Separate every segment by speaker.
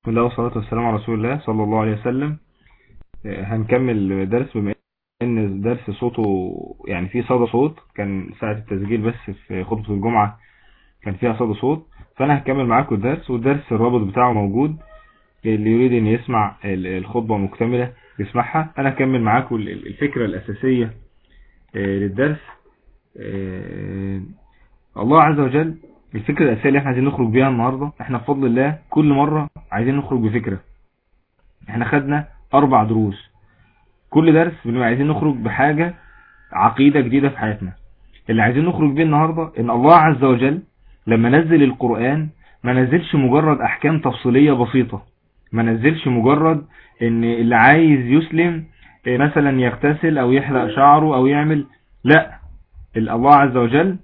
Speaker 1: بسم الله والصلاة والسلام على رسول الله صلى الله عليه وسلم. هنكمل درس، بما ان الدرس صوته يعني فيه صدى صوت. كان ساعة التسجيل بس في خطبة الجمعة كان فيها صدى صوت، فانا هكمل معاكم الدرس، والدرس الرابط بتاعه موجود. اللي يريد ان يسمع الخطبة مكتملة يسمعها. انا هكمل معاكم الفكرة الاساسية للدرس. الله عز وجل، الفكرة الاساسية اللي احنا عايزين نخرج بيها النهاردة. احنا بفضل الله كل مرة عايزين نخرج بفكرة. احنا خدنا 4 دروس، كل درس بنبقى عايزين نخرج بحاجة عقيدة جديدة في حياتنا. اللي عايزين نخرج بيه النهاردة ان الله عز وجل لما نزل القرآن ما نزلش مجرد احكام تفصيلية بسيطة، ما نزلش مجرد ان اللي عايز يسلم مثلا يغتسل او يحلق شعره او يعمل. لا، الله عز وجل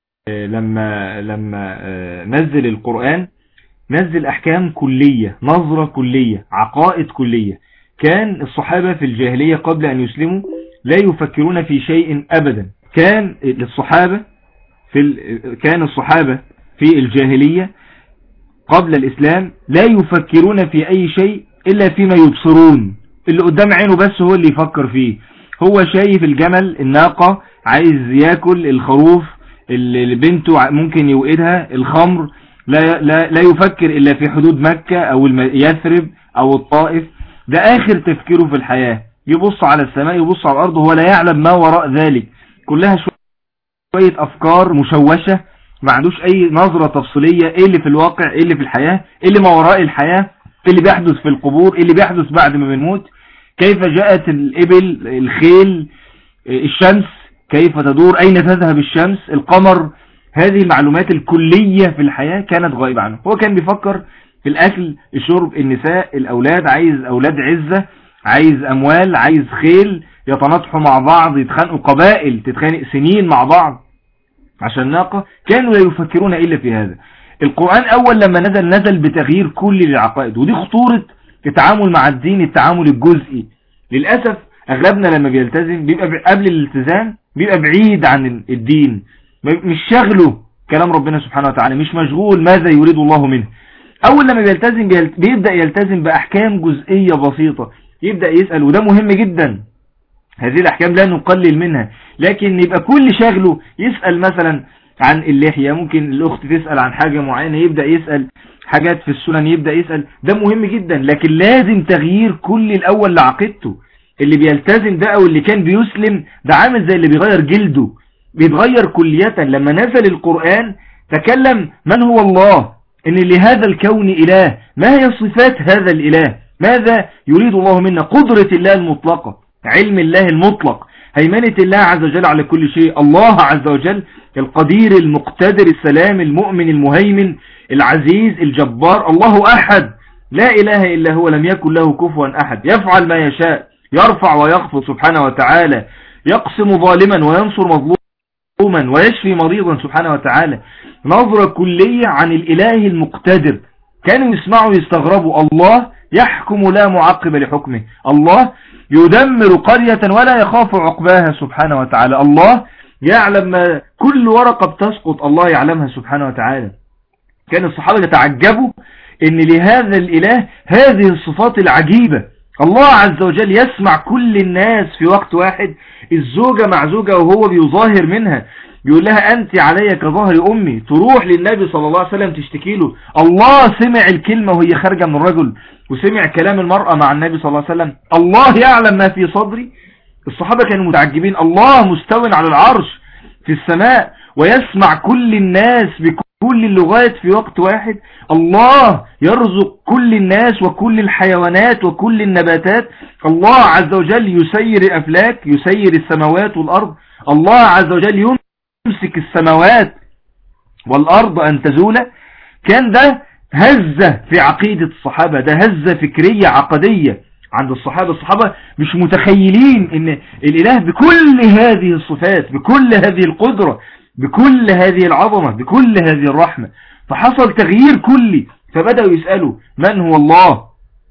Speaker 1: لما نزل القرآن نزل احكام كلية، نظرة كلية، عقائد كلية. كان الصحابة في الجاهلية قبل ان يسلموا لا يفكرون في شيء ابدا. كان الصحابة في الجاهلية قبل الاسلام لا يفكرون في اي شيء الا فيما يبصرون. اللي قدام عينه بس هو اللي يفكر فيه. هو شايف الجمل، الناقة، عايز ياكل الخروف اللي بنته ممكن يوقدها، الخمر. لا يفكر إلا في حدود مكة أو يثرب أو الطائف. ده آخر تفكيره في الحياة. يبص على السماء، يبص على الأرض، هو لا يعلم ما وراء ذلك. كلها شوية أفكار مشوشة، ما عندوش أي نظرة تفصيلية. إيه اللي في الواقع، إيه اللي في الحياة، إيه اللي ما وراء الحياة، إيه اللي بيحدث في القبور، إيه اللي بيحدث بعد ما بنموت، كيف جاءت الإبل، الخيل، الشمس كيف تدور، أين تذهب الشمس، القمر. هذه المعلومات الكلية في الحياة كانت غائبة عنه. هو كان بيفكر في الأكل، الشرب، النساء، الأولاد. عايز أولاد عزة، عايز أموال، عايز خيل يتناطحوا مع بعض، يتخانقوا قبائل تتخانق سنين مع بعض عشان ناقة. كانوا لا يفكرون إلا في هذا. القرآن أول لما نزل بتغيير كل العقائد، ودي خطورة التعامل مع الدين، التعامل الجزئي. للأسف أغلبنا لما بيلتزم بيبقى قبل الالتزام بيبقى بعيد عن الدين، مش شغله كلام ربنا سبحانه وتعالى، مش مشغول ماذا يريد الله منه. أول لما بيلتزم بيبدأ يلتزم بأحكام جزئية بسيطة، يبدأ يسأل، وده مهم جدا. هذه الأحكام لا نقلل منها، لكن يبقى كل شغله يسأل مثلا عن اللحية. ممكن الأخت تسأل عن حاجة معينة، يبدأ يسأل حاجات في السنن، يبدأ يسأل. ده مهم جدا، لكن لازم تغيير كل الأول لعقيدته. اللي بيلتزم ده أو اللي كان بيسلم ده عامل زي اللي بيغير جلده، بيتغير كلية. لما نزل القرآن تكلم من هو الله، ان لهذا الكون إله، ما هي صفات هذا الإله، ماذا يريد الله منا، قدرة الله المطلقة، علم الله المطلق، هيمنة الله عز وجل على كل شيء. الله عز وجل القدير المقتدر السلام المؤمن المهيمن العزيز الجبار. الله أحد لا إله إلا هو، لم يكن له كفوا أحد، يفعل ما يشاء، يرفع ويخفض سبحانه وتعالى، يقسم ظالما وينصر مظلوما ويشفي مريضا سبحانه وتعالى. نظرة كلية عن الإله المقتدر. كانوا يسمعوا يستغربوا. الله يحكم لا معقب لحكمه، الله يدمر قرية ولا يخاف عقباها سبحانه وتعالى، الله يعلم ما كل ورقة بتسقط، الله يعلمها سبحانه وتعالى. كان الصحابة يتعجبوا ان لهذا الإله هذه الصفات العجيبة. الله عز وجل يسمع كل الناس في وقت واحد. الزوجة مع زوجة وهو بيظاهر منها، بيقول لها أنت علي كظهر أمي، تروح للنبي صلى الله عليه وسلم تشتكي له. الله سمع الكلمة وهي خارجة من الرجل، وسمع كلام المرأة مع النبي صلى الله عليه وسلم. الله يعلم ما في صدري. الصحابة كانوا متعجبين. الله مستوٍ على العرش في السماء ويسمع كل الناس بكل اللغات في وقت واحد. الله يرزق كل الناس وكل الحيوانات وكل النباتات. الله عز وجل يسير الأفلاك، يسير السماوات والأرض. الله عز وجل يمسك السماوات والأرض أن تزول. كان ده هزة في عقيدة الصحابة، ده هزة فكرية عقدية عند الصحابة. الصحابة مش متخيلين ان الإله بكل هذه الصفات، بكل هذه القدرة، بكل هذه العظمة، بكل هذه الرحمة. فحصل تغيير كلي، فبدأوا يسألوا من هو الله،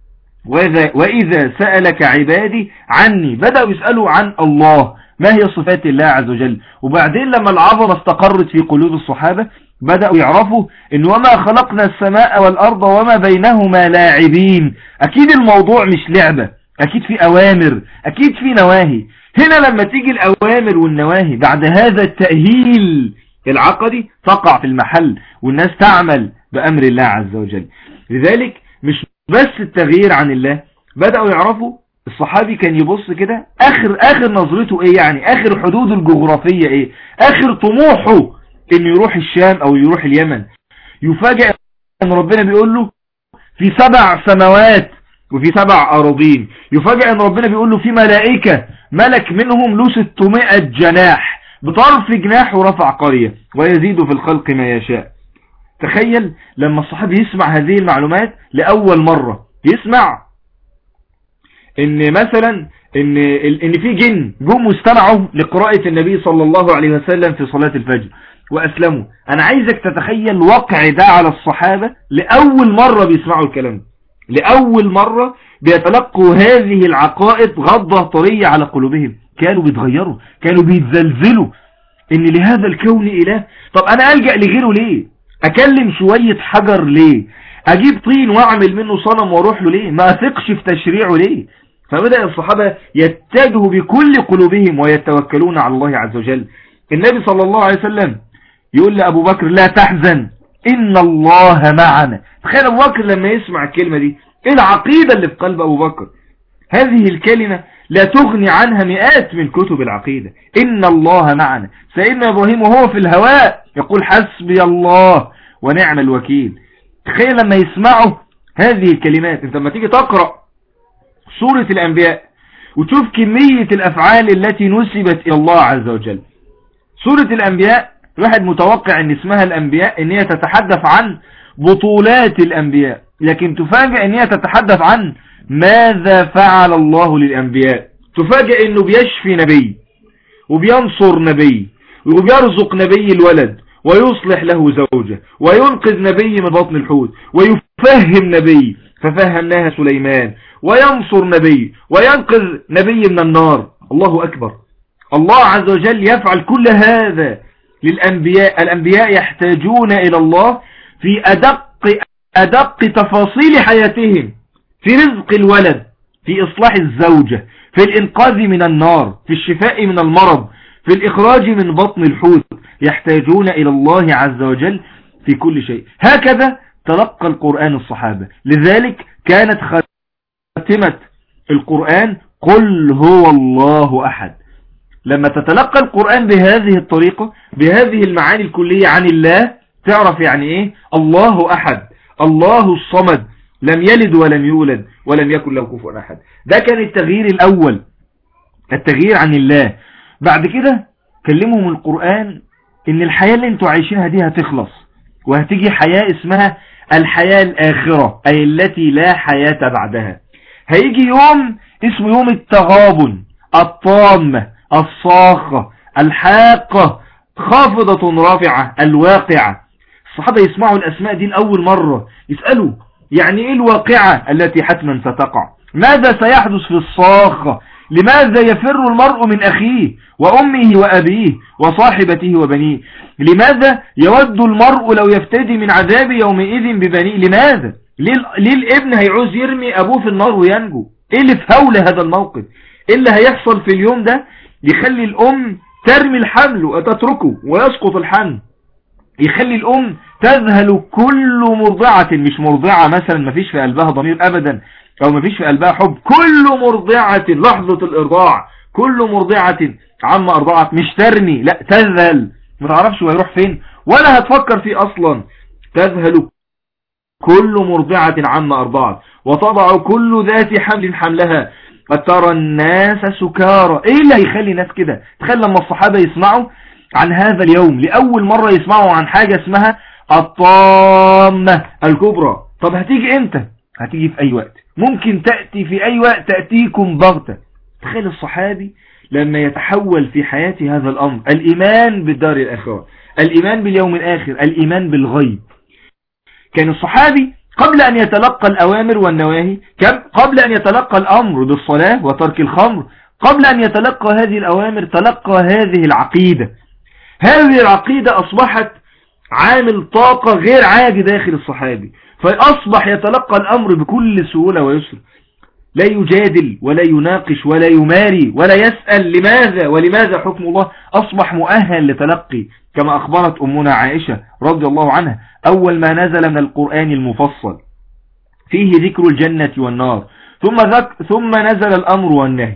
Speaker 1: وإذا سألك عبادي عني. بدأوا يسألوا عن الله، ما هي صفات الله عز وجل. وبعدين لما العظمة استقرت في قلوب الصحابة بدأوا يعرفوا إن وما خلقنا السماء والأرض وما بينهما لاعبين. أكيد الموضوع مش لعبة، أكيد في أوامر، أكيد في نواهي. هنا لما تيجي الأوامر والنواهي بعد هذا التأهيل العقدي تقع في المحل، والناس تعمل بأمر الله عز وجل. لذلك مش بس التغيير عن الله، بدأوا يعرفوا. الصحابي كان يبص كده آخر نظرته إيه، يعني آخر حدود الجغرافية إيه، آخر طموحه إنه يروح الشام أو يروح اليمن. يفاجئ أن ربنا بيقول له في 7 سماوات وفي 7 أراضين. يفاجئ أن ربنا بيقول له في ملائكة، ملك منهم له 600 جناح، بطرف جناح ورفع قرية، ويزيد في الخلق ما يشاء. تخيل لما الصحابي يسمع هذه المعلومات لأول مرة، يسمع ان مثلا ان في جم واستمعوا لقراءة النبي صلى الله عليه وسلم في صلاة الفجر وأسلموا. أنا عايزك تتخيل وقع ده على الصحابة لأول مرة بيسمعوا الكلام، لأول مرة بيتلقوا هذه العقائد غضة طرية على قلوبهم. كانوا بيتغيروا، كانوا بيتزلزلوا إن لهذا الكون إله. طب أنا ألجأ لغيره ليه؟ أكلم شوية حجر ليه؟ أجيب طين وأعمل منه صنم وأروح له ليه؟ ما أثقش في تشريعه ليه؟ فبدأ الصحابة يتجهوا بكل قلوبهم ويتوكلون على الله عز وجل. النبي صلى الله عليه وسلم يقول لأبو بكر لا تحزن إن الله معنا. تخيل أبو بكر لما يسمع الكلمة دي، إيه العقيدة اللي في قلب أبو بكر؟ هذه الكلمة لا تغني عنها مئات من كتب العقيدة. إن الله معنا. سيدنا إبراهيم وهو في الهواء يقول حسبي الله ونعم الوكيل. تخيل لما يسمعوا هذه الكلمات. انت لما تيجي تقرأ سورة الأنبياء وتشوف كمية الأفعال التي نسبت إلى الله عز وجل. سورة الأنبياء الواحد متوقع ان اسمها الأنبياء ان هي تتحدث عن بطولات الأنبياء، لكن تفاجأ ان هي تتحدث عن ماذا فعل الله للأنبياء. تفاجأ انه بيشفي نبي وبينصر نبي وبيرزق نبي الولد ويصلح له زوجة وينقذ نبي من بطن الحوت ويفهم نبي ففهمناها سليمان وينصر نبي وينقذ نبي من النار. الله أكبر. الله عز وجل يفعل كل هذا للأنبياء. الأنبياء يحتاجون إلى الله في أدق تفاصيل حياتهم، في رزق الولد، في إصلاح الزوجة، في الإنقاذ من النار، في الشفاء من المرض، في الإخراج من بطن الحوت. يحتاجون إلى الله عز وجل في كل شيء. هكذا تلقى القرآن الصحابة. لذلك كانت خاتمة القرآن قل هو الله أحد. لما تتلقى القرآن بهذه الطريقة، بهذه المعاني الكلية عن الله، تعرف يعني ايه الله أحد، الله الصمد، لم يلد ولم يولد ولم يكن له كفوا أحد. ده كان التغيير الأول، التغيير عن الله. بعد كده كلمهم القرآن ان الحياة اللي انتوا عايشينها دي هتخلص، وهتيجي حياة اسمها الحياة الآخرة، أي التي لا حياة بعدها. هيجي يوم اسمه يوم التغابن، الطامة، الصاخة، الحاقة، خافضة رافعة، الواقعة. الصحابة يسمعوا الأسماء دي لأول مرة، يسألوا يعني إيه الواقعة التي حتما ستقع؟ ماذا سيحدث في الصاخة؟ لماذا يفر المرء من أخيه وأمه وأبيه وصاحبته وبنيه؟ لماذا يود المرء لو يفتدي من عذاب يومئذ ببنيه؟ لماذا؟ ليه الابن هيعوز يرمي أبوه في النار وينجو؟ إيه اللي في هول هذا الموقف؟ إيه اللي هيحصل في اليوم ده يخلي الأم ترمي الحمل وتتركه ويسقط الحمل؟ يخلي الأم تذهل كل مرضعة، مش مرضعة مثلا ما فيش في قلبها ضمير أبدا أو ما فيش في قلبها حب، كل مرضعة لحظة الإرضاع، كل مرضعة عما أرضعت، مش ترمي، لا تذهل، ما تعرفش هو يروح فين ولا هتفكر فيه أصلا. تذهل كل مرضعة عما أرضعت وتضع كل ذات حمل حملها فترى الناس سكارى. ايه اللي هيخلي الناس كده؟ تخيل لما الصحابة يسمعوا عن هذا اليوم لأول مرة، يسمعوا عن حاجة اسمها الطامة الكبرى. طب هتيجي امتى؟ هتيجي في اي وقت، ممكن تأتي في اي وقت، تأتيكم بغتة. تخيل الصحابي لما يتحول في حياته هذا الامر، الايمان بالدار الاخرة، الايمان باليوم الاخر، الايمان بالغيب. كان الصحابي قبل أن يتلقى الأوامر والنواهي، قبل أن يتلقى الأمر بالصلاة وترك الخمر، قبل أن يتلقى هذه الأوامر تلقى هذه العقيدة. هذه العقيدة أصبحت عامل طاقة غير عادي داخل الصحابي، فأصبح يتلقى الأمر بكل سهولة ويسر، لا يجادل ولا يناقش ولا يماري ولا يسأل لماذا ولماذا حكم الله، أصبح مؤهل لتلقي. كما أخبرت أمنا عائشة رضي الله عنها: أول ما نزل من القرآن المفصل فيه ذكر الجنة والنار، ثم نزل الأمر والنهي.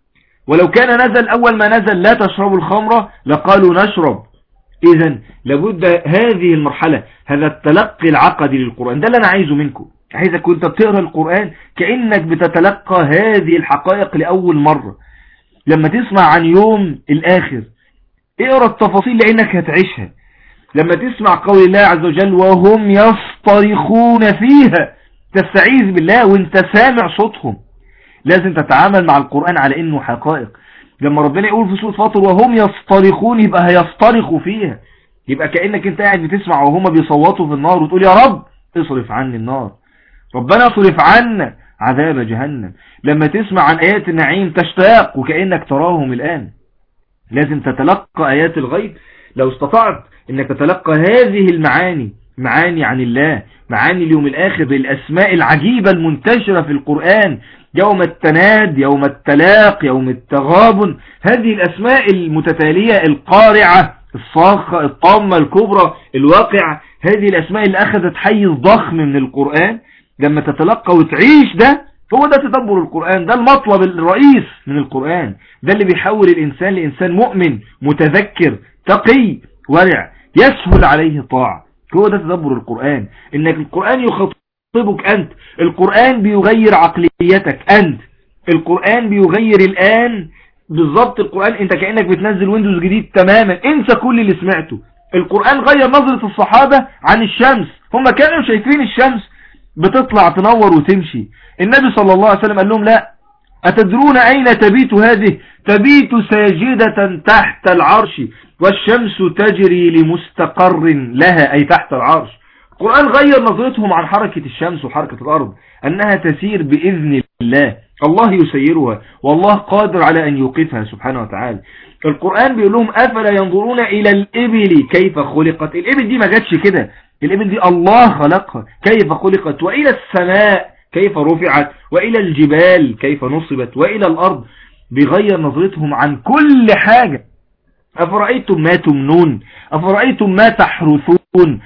Speaker 1: ولو كان نزل أول ما نزل لا تشربوا الخمر لقالوا نشرب. إذن لابد هذه المرحلة، هذا التلقي العقدي للقرآن، ده اللي أنا عايزه منكم. عايزك كنت بتقرأ القرآن كأنك بتتلقى هذه الحقائق لأول مرة. لما تسمع عن يوم الآخر اقرأ التفاصيل لأنك هتعيشها. لما تسمع قول الله عز وجل: وهم يصطرخون فيها، تستعيذ بالله وانت سامع صوتهم. لازم تتعامل مع القرآن على انه حقائق. لما ربنا يقول في سورة فاطر: وهم يصطرخون، يبقى هيصطرخوا فيها، يبقى كأنك انت قاعد بتسمع وهم بيصوتوا في النار وتقول: يا رب اصرف عني النار، ربنا اصرف عنا عذاب جهنم. لما تسمع عن آيات النعيم تشتاق وكأنك تراهم الآن. لازم تتلقى آيات الغيب. لو استطعت انك تتلقى هذه المعاني، معاني عن الله، معاني اليوم الآخر، بالأسماء العجيبة المنتشرة في القرآن: يوم التناد، يوم التلاق، يوم التغابن، هذه الأسماء المتتالية القارعة الصاخة الطامة الكبرى الواقع، هذه الأسماء اللي أخذت حيز ضخم من القرآن. لما تتلقى وتعيش ده، هو ده تدبر القرآن، ده المطلب الرئيس من القرآن، ده اللي بيحول الإنسان لإنسان مؤمن متذكر تقي ورع يسهل عليه طاعة. هو ده تدبر القرآن، إنك القرآن يخاطبك أنت، القرآن بيغير عقليتك أنت، القرآن بيغير الآن بالضبط. القرآن انت كأنك بتنزل ويندوز جديد تماما، انسى كل اللي سمعته. القرآن غير نظرة الصحابة عن الشمس، هم كانوا شايفين الشمس بتطلع تنور وتمشي. النبي صلى الله عليه وسلم قال لهم: لا، أتدرون أين تبيت هذه؟ تبيت ساجدة تحت العرش، والشمس تجري لمستقر لها، أي تحت العرش. القرآن غير نظرتهم عن حركة الشمس وحركة الأرض، أنها تسير بإذن الله، الله يسيرها والله قادر على أن يوقفها سبحانه وتعالى. القرآن بيقول لهم: أفلا ينظرون إلى الإبل كيف خلقت؟ الإبل دي ما جاتش كده، الإبل دي الله خلقها كيف خلقت، وإلى السماء كيف رفعت، وإلى الجبال كيف نصبت، وإلى الأرض. بيغير نظرتهم عن كل حاجة. أفرأيتم ما تمنون، أفرأيتم ما تحرثون،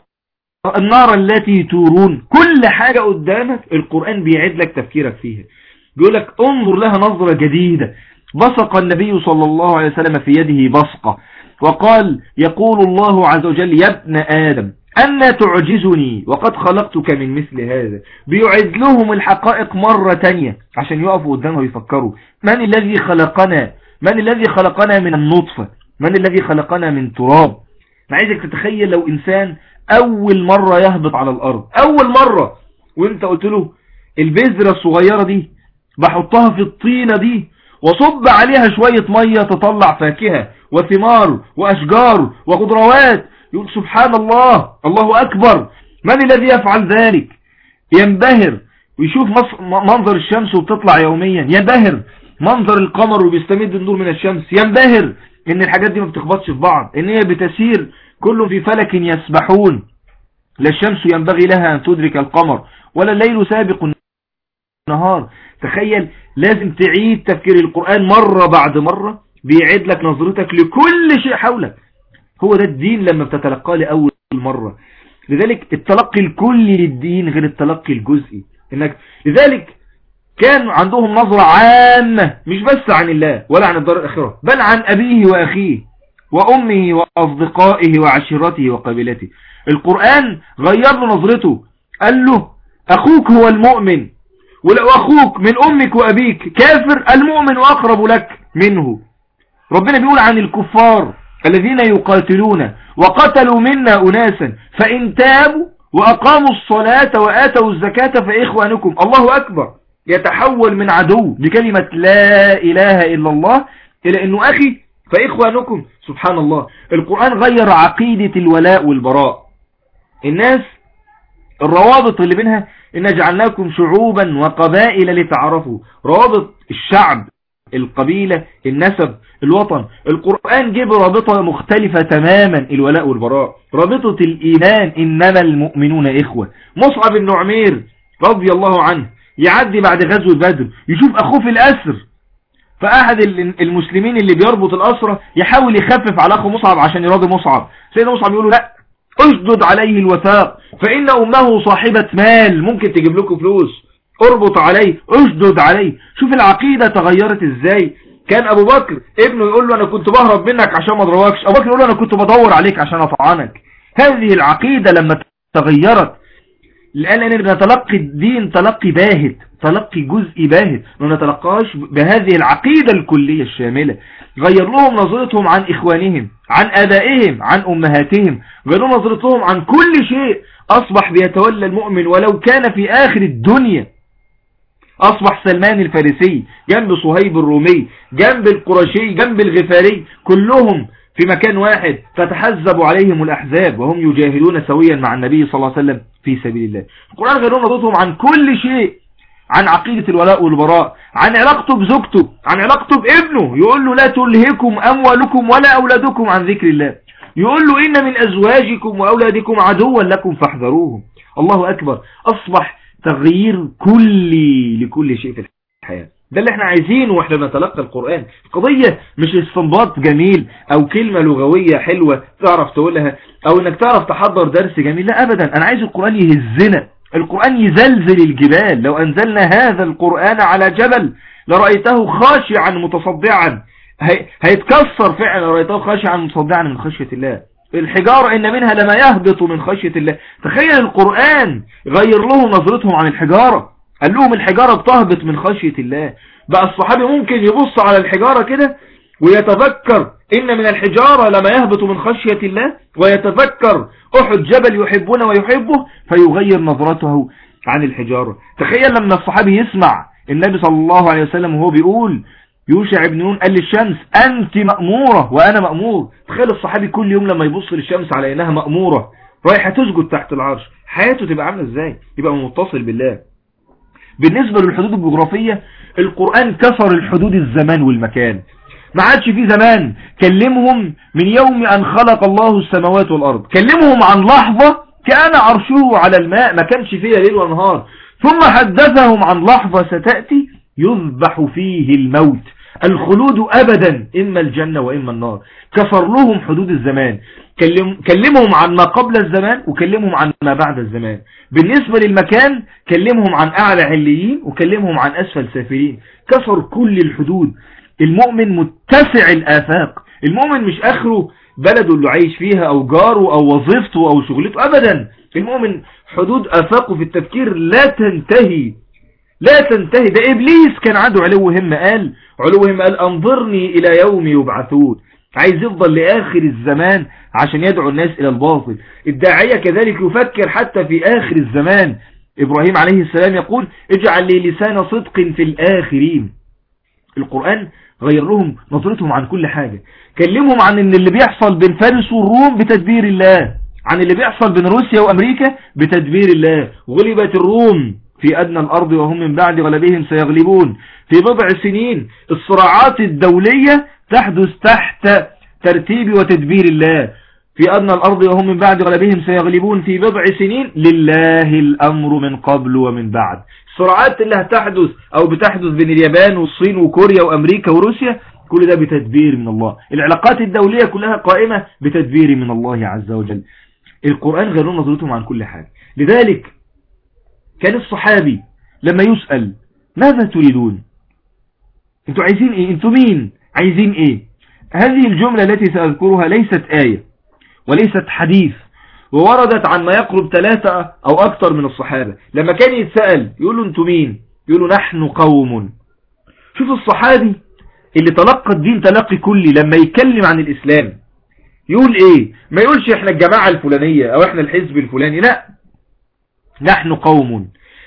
Speaker 1: النار التي تورون، كل حاجة قدامك القرآن بيعيد لك تفكيرك فيها، بيقول لك انظر لها نظرة جديدة. بصق النبي صلى الله عليه وسلم في يده بصقة وقال: يقول الله عز وجل: يا ابن آدم أنا تعجزني وقد خلقتك من مثل هذا. بيعيد لهم الحقائق مرة تانية عشان يقفوا قدامه ويفكروا: من الذي خلقنا؟ من الذي خلقنا من النطفة؟ من الذي خلقنا من تراب؟ أنا عايزك تتخيل لو إنسان أول مرة يهبط على الأرض، أول مرة، وانت قلت له: البذرة الصغيرة دي بحطها في الطينة دي وصب عليها شوية مية تطلع فاكهة وثمار وأشجار وخضروات، يقول: سبحان الله، الله أكبر، من الذي يفعل ذلك؟ ينبهر ويشوف منظر الشمس وبتطلع يوميا، ينبهر منظر القمر وبيستمد النور من الشمس، ينبهر ان الحاجات دي ما بتخبطش في بعض، ان هي بتسير كله في فلك يسبحون. لا الشمس ينبغي لها أن تدرك القمر ولا الليل سابق النهار. تخيل، لازم تعيد تفكير القرآن مرة بعد مرة، بيعيد لك نظرتك لكل شيء حولك. هو ده الدين لما بتتلقاه لأول مرة. لذلك التلقي الكلي للدين غير التلقي الجزئي. لذلك كان عندهم نظرة عامة مش بس عن الله ولا عن الدار الآخرة، بل عن أبيه وأخيه وأمه وأصدقائه وعشيرته وقبيلته. القرآن غير له نظرته، قال له: أخوك هو المؤمن، ولو أخوك من أمك وأبيك كافر المؤمن أقرب لك منه. ربنا بيقول عن الكفار الذين يقاتلون وقتلوا منا أناسا فإن تابوا وأقاموا الصلاة وآتوا الزكاة فإخوانكم. الله أكبر، يتحول من عدو بكلمة لا إله إلا الله إلى أنه أخي فإخوانكم. سبحان الله، القرآن غير عقيدة الولاء والبراء. الناس الروابط اللي بينها: إن جعلناكم شعوبا وقبائل لتعرفوا، روابط الشعب القبيلة، النسب، الوطن. القرآن جيب رابطة مختلفة تماما، الولاء والبراء، رابطة الإيمان، إنما المؤمنون إخوة. مصعب بن عمير رضي الله عنه يعدي بعد غزوة بدر يشوف أخوه في الأسر، فأحد المسلمين اللي بيربط الأسرة يحاول يخفف على أخو مصعب عشان يراضي مصعب. سيدنا مصعب يقول له لا، اشدد عليه الوثاق فإن أمه صاحبة مال ممكن تجيب لكم فلوس، اربط عليه، اشدد عليه. شوف العقيدة تغيرت ازاي. كان أبو بكر ابنه يقول له أنا كنت بهرب منك عشان ما اضربكش، أبو بكر يقول له أنا كنت بدور عليك عشان أطعنك. هذه العقيدة لما تغيرت، لأن نتلقي الدين تلقي باهت، تلقي جزء باهت، ما نتلقاش بهذه العقيدة الكلية الشاملة. غير لهم نظرتهم عن إخوانهم، عن آبائهم، عن أمهاتهم، غير لهم نظرتهم عن كل شيء. أصبح بيتولى المؤمن ولو كان في آخر الدنيا. أصبح سلمان الفارسي جنب صهيب الرومي، جنب القرشي، جنب الغفاري، كلهم في مكان واحد، فتحزب عليهم الأحزاب وهم يجاهدون سويا مع النبي صلى الله عليه وسلم في سبيل الله. القرآن غير لهم نظرتهم عن كل شيء، عن عقيدة الولاء والبراء، عن علاقته بزوجته، عن علاقته بابنه. يقول له لا تلهكم أموالكم ولا أولادكم عن ذكر الله. يقول له إن من أزواجكم وأولادكم عدوا لكم فاحذروهم. الله أكبر. أصبح تغيير كلي لكل شيء في الحياة. ده اللي احنا عايزينه واحنا بنتلقى القرآن. القضية مش استنباط جميل او كلمة لغوية حلوة تعرف تقولها او انك تعرف تحضر درس جميل، لا ابدا. انا عايز القرآن يهزنا، القرآن يزلزل الجبال. لو انزلنا هذا القرآن على جبل لرأيته خاشعا متصدعا، هيتكسر فعلا. لرأيته خاشعا متصدعا من خشية الله. الحجارة إن منها لما يهبط من خشية الله. تخيل القرآن غير لهم نظرتهم عن الحجارة، قال لهم الحجارة بتهبط من خشية الله. بقى الصحابي ممكن يبص على الحجارة كده ويتذكر إن من الحجارة لما يهبط من خشية الله، ويتذكر أحد جبل يحبنا ويحبه، فيغير نظرته عن الحجارة. تخيل لما الصحابي يسمع النبي صلى الله عليه وسلم وهو بيقول يوشع بن نون قال للشمس أنت مأمورة وأنا مأمور. تخيل الصحابي كل يوم لما يبص للشمس على إنها مأمورة رايحة تسجد تحت العرش، حياته تبقى عاملة إزاي؟ يبقى متصل بالله. بالنسبة للحدود الجغرافية، القرآن كسر الحدود الزمان والمكان. ما عادش في زمان. كلمهم من يوم أن خلق الله السماوات والأرض، كلمهم عن لحظة كان عرشه على الماء ما كانش فيها ليل ونهار، ثم حدثهم عن لحظة ستأتي يذبح فيه الموت، الخلود أبدا، إما الجنة وإما النار. كسر لهم حدود الزمان. كلمهم عن ما قبل الزمان وكلمهم عن ما بعد الزمان. بالنسبة للمكان كلمهم عن أعلى عليين وكلمهم عن أسفل سافلين. كسر كل الحدود. المؤمن متسع الآفاق. المؤمن مش آخره بلده اللي عايش فيها أو جاره أو وظيفته أو شغلته، أبدا. المؤمن حدود آفاقه في التفكير لا تنتهي، لا تنتهي. ده إبليس كان عنده علو همة، قال أنظرني إلى يوم يبعثون. عايز يفضل لآخر الزمان عشان يدعو الناس إلى الباطل. الداعية كذلك يفكر حتى في آخر الزمان. إبراهيم عليه السلام يقول اجعل لي لسان صدق في الآخرين. القرآن غير لهم نظرتهم عن كل حاجة. كلمهم عن ان اللي بيحصل بين فارس والروم بتدبير الله، عن اللي بيحصل بين روسيا وأمريكا بتدبير الله. غلبت الروم في أدنى الأرض وهم من بعد غلبهم سيغلبون. في بضع سنين الصراعات الدولية تحدث تحت ترتيب وتدبير الله. في أدنى الأرض وهم من بعد غلبهم سيغلبون. في بضع سنين لله الأمر من قبل ومن بعد. الصراعات اللي هتحدث أو بتحدث بين اليابان والصين وكوريا وأمريكا وروسيا كل ده بتدبير من الله. العلاقات الدولية كلها قائمة بتدبير من الله عز وجل. القرآن غير نظرتهم عن كل حاجة. لذلك كان الصحابي لما يسأل ماذا تريدون؟ انتوا عايزين ايه؟ انتوا مين؟ عايزين ايه؟ هذه الجملة التي سأذكرها ليست آية وليست حديث، ووردت عن ما يقرب 3 أو أكثر من الصحابة. لما كان يتسأل يقولوا انتوا مين؟ يقولوا نحن قوم. شوف الصحابي اللي تلقى الدين تلقي كلي لما يتكلم عن الإسلام يقول ايه؟ ما يقولش احنا الجماعة الفلانية او احنا الحزب الفلاني، لا، نحن قوم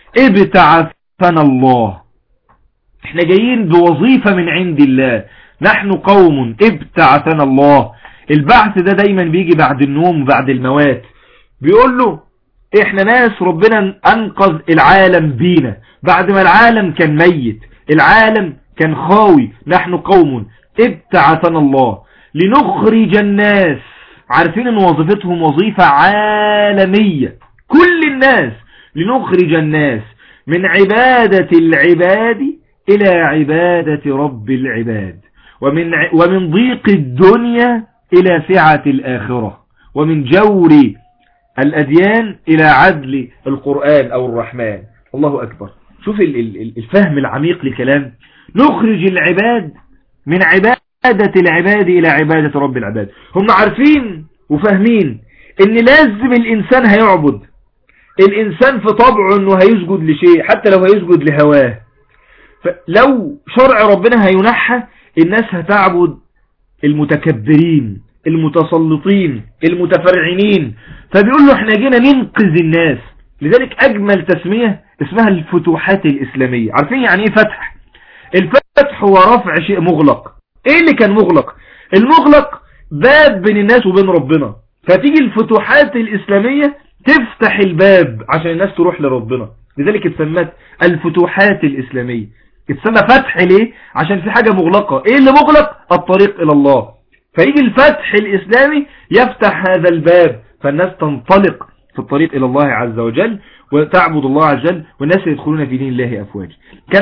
Speaker 1: ابتعثنا الله، احنا جايين بوظيفة من عند الله. نحن قوم ابتعثنا الله. البعث ده دايما بيجي بعد النوم وبعد الموات. بيقول له احنا ناس ربنا انقذ العالم بينا بعد ما العالم كان ميت. العالم كان خاوي. نحن قوم ابتعثنا الله لنخرج الناس. عارفين ان وظيفتهم وظيفة عالمية، كل الناس، لنخرج الناس من عبادة العباد إلى عبادة رب العباد، ومن ضيق الدنيا إلى سعة الآخرة، ومن جور الأديان إلى عدل القرآن أو الرحمن. الله أكبر. شوف الفهم العميق لكلام. نخرج العباد من عبادة العباد إلى عبادة رب العباد. هم عارفين وفاهمين ان لازم الإنسان هيعبد. الإنسان في طبعه انه هيسجد لشيء حتى لو هيسجد لهواه. فلو شرع ربنا هينحى، الناس هتعبد المتكبرين المتسلطين المتفرعنين. فبيقول له احنا جينا ننقذ الناس. لذلك اجمل تسمية اسمها الفتوحات الاسلامية. عارفين يعني ايه فتح؟ الفتح هو رفع شيء مغلق. ايه اللي كان مغلق؟ المغلق باب بين الناس وبين ربنا، فتيجي الفتوحات الاسلامية تفتح الباب عشان الناس تروح لربنا. لذلك اتسمت الفتوحات الاسلامية. اتسمى فتح ليه؟ عشان في حاجة مغلقة. ايه اللي مغلق؟ الطريق الى الله. فيجي الفتح الاسلامي يفتح هذا الباب، فالناس تنطلق في الطريق الى الله عز وجل وتعبد الله عز وجل، والناس يدخلون في دين الله افواج. كان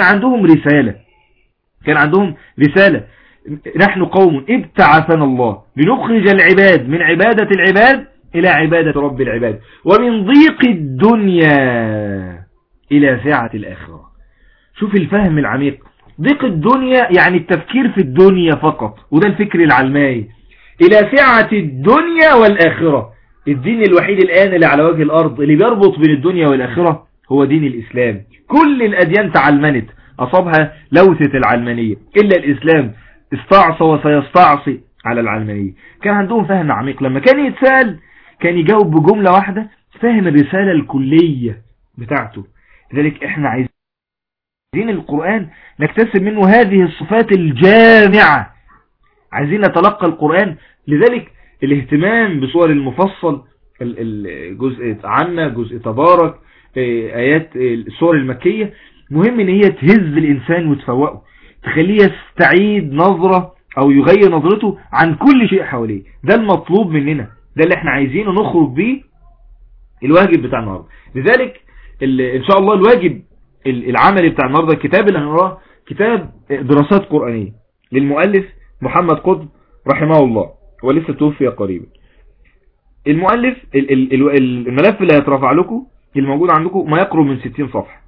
Speaker 1: عندهم رسالة. نحن قوم ابتعثنا الله لنخرج العباد من عبادة العباد إلى عبادة رب العباد، ومن ضيق الدنيا إلى سعة الآخرة. شوف الفهم العميق. ضيق الدنيا يعني التفكير في الدنيا فقط، وده الفكر العلماني. إلى سعة الدنيا والآخرة. الدين الوحيد الآن اللي على وجه الأرض اللي بيربط بين الدنيا والآخرة هو دين الإسلام. كل الأديان تعلمنت، أصابها لوثة العلمانية، إلا الإسلام استعصى وسيستعصي على العلمانية. كان عندهم فهم عميق. لما كان يتسأل كان يجاوب بجملة واحدة، فهم الرسالة الكلية بتاعته. لذلك احنا عايزين القرآن نكتسب منه هذه الصفات الجامعة. عايزين نتلقى القرآن. لذلك الاهتمام بصور المفصل، الجزء عامة، جزء تبارك، آيات السور المكية، مهم ان هي تهز الانسان وتفوقه، تخليه يستعيد نظرة او يغير نظرته عن كل شيء حواليه. ده المطلوب مننا، ده اللي احنا عايزينه نخرج بيه الواجب بتاع النهاردة. لذلك ان شاء الله الواجب العملي بتاع النهاردة، الكتاب اللي هنقراه كتاب دراسات قرآنية للمؤلف محمد قطب رحمه الله، ولسه توفي قريبا. المؤلف الملف اللي هيترفع لكم الموجود عندكم ما يقرب من 60 صفحة.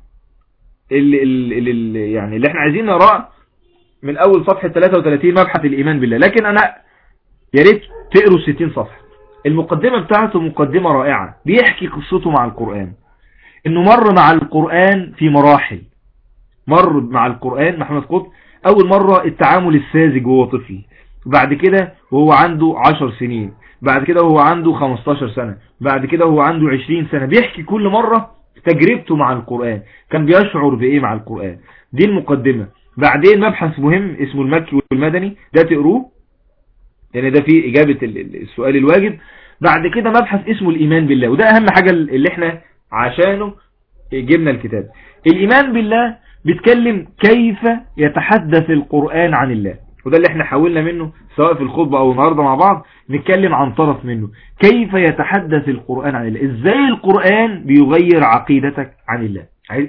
Speaker 1: يعني اللي احنا عايزين نقراه من اول صفحة 33 مبحث الايمان بالله، لكن انا يا ريت تقروا 60 صفحة. المقدمة بتاعته مقدمة رائعة، بيحكي قصته مع القرآن، انه مر مع القرآن في مراحل. مر مع القرآن محمد قطب اول مرة التعامل الساذج وهو طفل، بعد كده وهو عنده 10 سنين، بعد كده وهو عنده 15 سنة، بعد كده وهو عنده 20 سنة. بيحكي كل مرة تجربته مع القرآن، كان بيشعر بإيه مع القرآن. دي المقدمة. بعدين مبحث مهم اسمه المكي والمدني، ده تقروه لأن ده فيه إجابة السؤال الواجب. بعد كده مبحث اسمه الإيمان بالله، وده أهم حاجة اللي احنا عشانه جبنا الكتاب. الإيمان بالله بيتكلم كيف يتحدث القرآن عن الله، وده اللي احنا حاولنا منه سواء في الخطبة أو النهاردة مع بعض نتكلم عن طرف منه. كيف يتحدث القرآن عن الله، ازاي القرآن بيغير عقيدتك عن الله.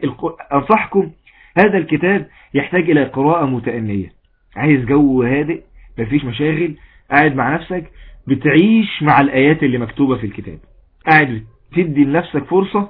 Speaker 1: أنصحكم هذا الكتاب يحتاج إلى قراءة متأنية. عايز جو هادئ، مفيش مشاغل، قاعد مع نفسك بتعيش مع الآيات اللي مكتوبة في الكتاب، قاعد تدي لنفسك فرصة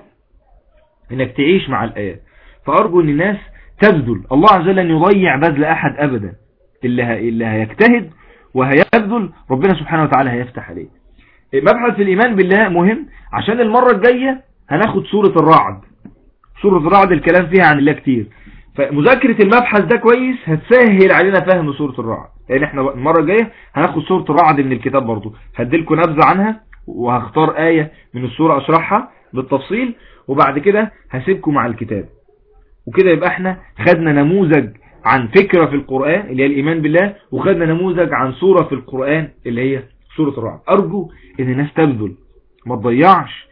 Speaker 1: انك تعيش مع الآيات. فأرجو ان الناس تبذل، الله عز وجل لن يضيع بذل أحد أبدا. اللي هيجتهد وهيبذل ربنا سبحانه وتعالى هيفتح عليه. مبحث الإيمان بالله مهم، عشان المرة الجاية هناخد سورة الرعد. سورة الرعد الكلام فيها عن الله كتير، فمذاكرة المبحث ده كويس هتسهل علينا فهم سورة الرعد. لأن احنا المرة الجاية هناخد سورة الرعد من الكتاب برضو، هديلكم نبذة عنها وهختار آية من السورة أشرحها بالتفصيل، وبعد كده هسيبكم مع الكتاب. وكده يبقى احنا خدنا نموذج عن فكرة في القرآن اللي هي الإيمان بالله، وخدنا نموذج عن سورة في القرآن اللي هي سورة الرعد. أرجو إن الناس تبذل، ما تضيعش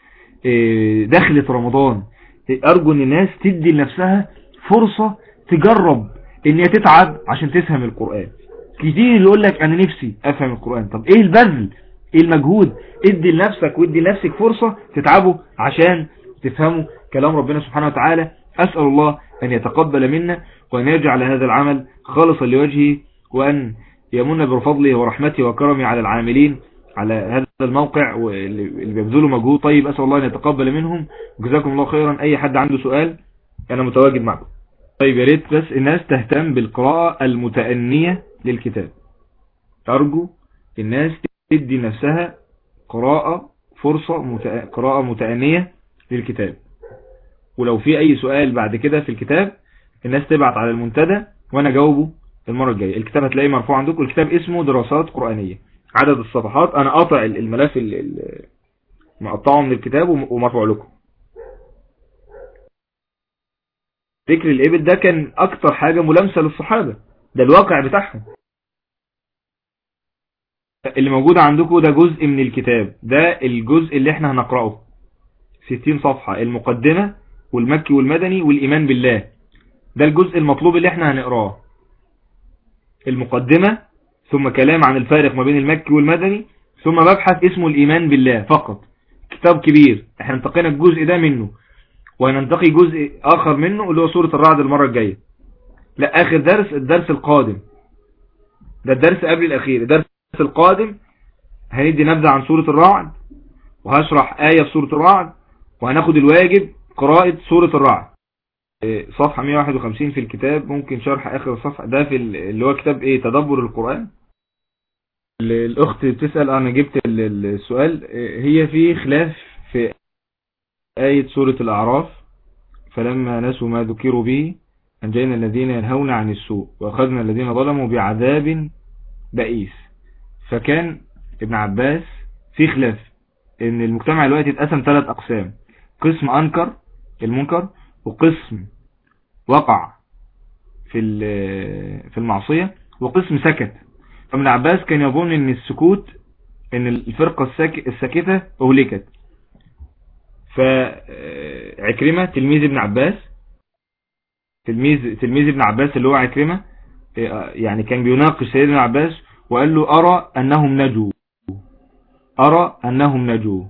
Speaker 1: دخلة رمضان. أرجو إن الناس تدي لنفسها فرصة تجرب ان هي تتعب عشان تفهم القرآن. كتير يقول لك انا نفسي افهم القرآن. طب ايه البذل، ايه المجهود؟ ادي لنفسك وادي لنفسك فرصة تتعبوا عشان تفهموا كلام ربنا سبحانه وتعالى. اسأل الله ان يتقبل منا وان يجعل هذا العمل خالصا لوجهه، وان يمن بفضله ورحمته وكرمه على العاملين على هذا الموقع واللي بيبذلوا مجهود طيب. اسأل الله ان يتقبل منهم، وجزاكم الله خيرا. اي حد عنده سؤال انا متواجد معكم. طيب يا ريت بس الناس تهتم بالقراءة المتأنية للكتاب. أرجو الناس تدي نفسها فرصة قراءة متأنية للكتاب. ولو في أي سؤال بعد كده في الكتاب الناس تبعت على المنتدى وأنا جاوبه المرة الجاية. الكتاب هتلاقيه مرفوع عندكم. الكتاب اسمه دراسات قرآنية. عدد الصفحات أنا قاطع الملف مقطعه من الكتاب ومرفوع لكم. ذكر الإبل ده كان أكتر حاجة ملامسة للصحابة، ده الواقع بتاعهم. اللي موجود عندكم ده جزء من الكتاب، ده الجزء اللي احنا هنقرأه 60 صفحة، المقدمة والمكي والمدني والإيمان بالله. ده الجزء المطلوب اللي احنا هنقراه، المقدمة ثم كلام عن الفارق ما بين المكي والمدني ثم مبحث اسمه الإيمان بالله فقط. كتاب كبير، احنا انتقينا الجزء ده منه وهننتقي جزء آخر منه اللي هو سورة الرعد المرة الجاية. لا، آخر درس الدرس القادم، ده الدرس قبل الأخير. الدرس القادم هندي نبذة عن سورة الرعد وهشرح آية في سورة الرعد وهناخد الواجب قراءة سورة الرعد. صفحة 151 في الكتاب، ممكن شرح آخر الصفحة ده في اللي هو كتاب ايه، تدبر القرآن. الأخت بتسأل، أنا جبت السؤال. هي في خلاف في آية سورة الأعراف، فلما نسوا ما ذكروا به أنجينا الذين ينهون عن السوء وأخذنا الذين ظلموا بعذاب بئيس. فكان ابن عباس في خلاف ان المجتمع دلوقتي اتقسم 3 اقسام: قسم انكر المنكر، وقسم وقع في المعصية، وقسم سكت. فابن عباس كان يظن ان السكوت، ان الفرقة الساكتة اهلكت. فعكرمة تلميذ ابن عباس، تلميذ ابن عباس اللي هو عكرمة، يعني كان بيناقش سيدنا عباس وقال له أرى أنهم نجوا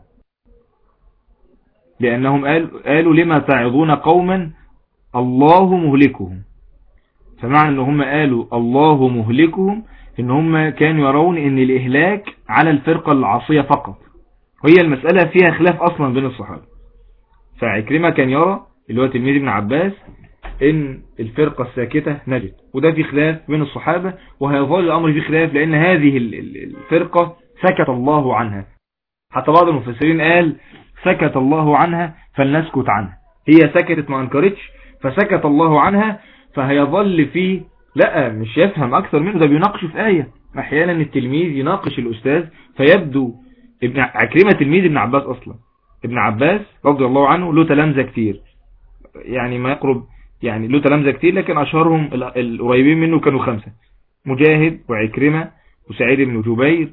Speaker 1: لأنهم قالوا لما تعظون قوما الله مهلكهم. فمعنى ان هم قالوا الله مهلكهم ان هم كانوا يرون ان الإهلاك على الفرقة العاصية فقط، وهي المسألة فيها خلاف أصلا بين الصحابة. فعكرمة كان يرى اللي هو تلميذ ابن عباس ان الفرقة الساكتة نجت، وده في خلاف بين الصحابة وهيظل الامر في خلاف، لان هذه الفرقة سكت الله عنها. حتى بعض المفسرين قال سكت الله عنها فلنسكت عنها، هي سكتت ما انكرتش فسكت الله عنها. فهيظل فيه لا مش يفهم اكثر منه، ده بيناقش في آية. احيانا التلميذ يناقش الاستاذ فيبدو ابن عكرمة تلميذ ابن عباس اصلا. ابن عباس رضي الله عنه له تلامذة كتير، يعني ما يقرب، يعني له تلامذة كتير، لكن أشهرهم القريبين منه كانوا 5: مجاهد وعكرمة وسعيد بن جبير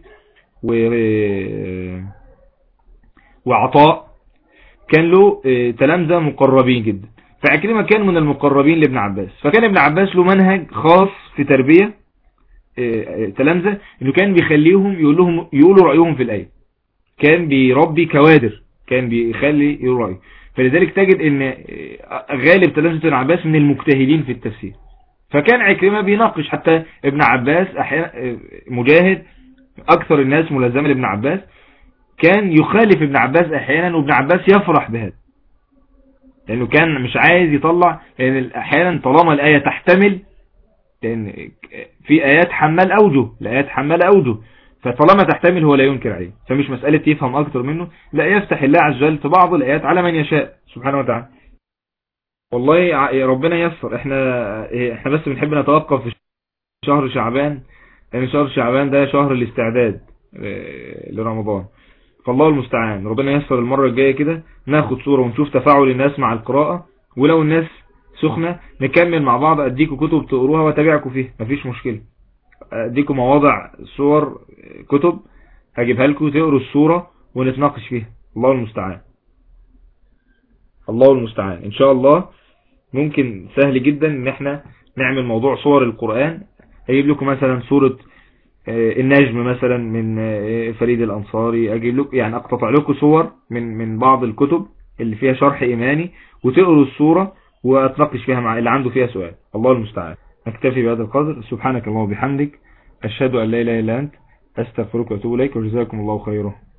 Speaker 1: وعطاء. كان له تلامذة مقربين جدا. فعكرمة كان من المقربين لابن عباس، فكان ابن عباس له منهج خاص في تربية تلامذة، انه كان بيخليهم يقولوا رأيهم في الآية. كان بيربي كوادر، كان بيخلي يقولوا رأيه. فلذلك تجد ان غالب تلامذة ابن عباس من المجتهدين في التفسير. فكان عكرمة بيناقش، حتى ابن عباس احيانا مجاهد اكثر الناس ملزمة لابن عباس كان يخالف ابن عباس احيانا، وابن عباس يفرح بهذا لانه كان مش عايز يطلع، لان احيانا طالما الآية تحتمل، لان في ايات حمال اوجه، الايات حمال اوجه، فطالما تحتمل هو لا ينكر عليه. فمش مسألة يفهم اكتر منه، لا، يفتح الله عز وجل في بعض الايات على من يشاء سبحانه وتعالى. والله ربنا يسر. احنا بس بنحب نتوقف في شهر شعبان، لان شهر شعبان ده شهر الاستعداد لرمضان. فالله المستعان، ربنا يسر. المرة الجاية كده ناخد صورة ونشوف تفاعل الناس مع القراءة، ولو الناس سخنة نكمل مع بعض، اديكم كتب تقروها واتابعكم فيها، مفيش مشكلة. اديكم مواضع صور كتب هجيبها لكم تقروا الصورة ونتناقش فيها. الله المستعان، الله المستعان. ان شاء الله ممكن سهل جدا ان احنا نعمل موضوع صور القرآن. اجيب لكم مثلا سورة النجم مثلا من فريد الأنصاري، اجيب لكم يعني اقتطع لكم صور من بعض الكتب اللي فيها شرح ايماني، وتقروا الصورة واتناقش فيها مع اللي عنده فيها سؤال. الله المستعان. نكتفي بهذا القدر. سبحانك اللهم وبحمدك، اشهد ان لا اله الا انت، استغفرك واتوب اليك، وجزاكم الله خيرا.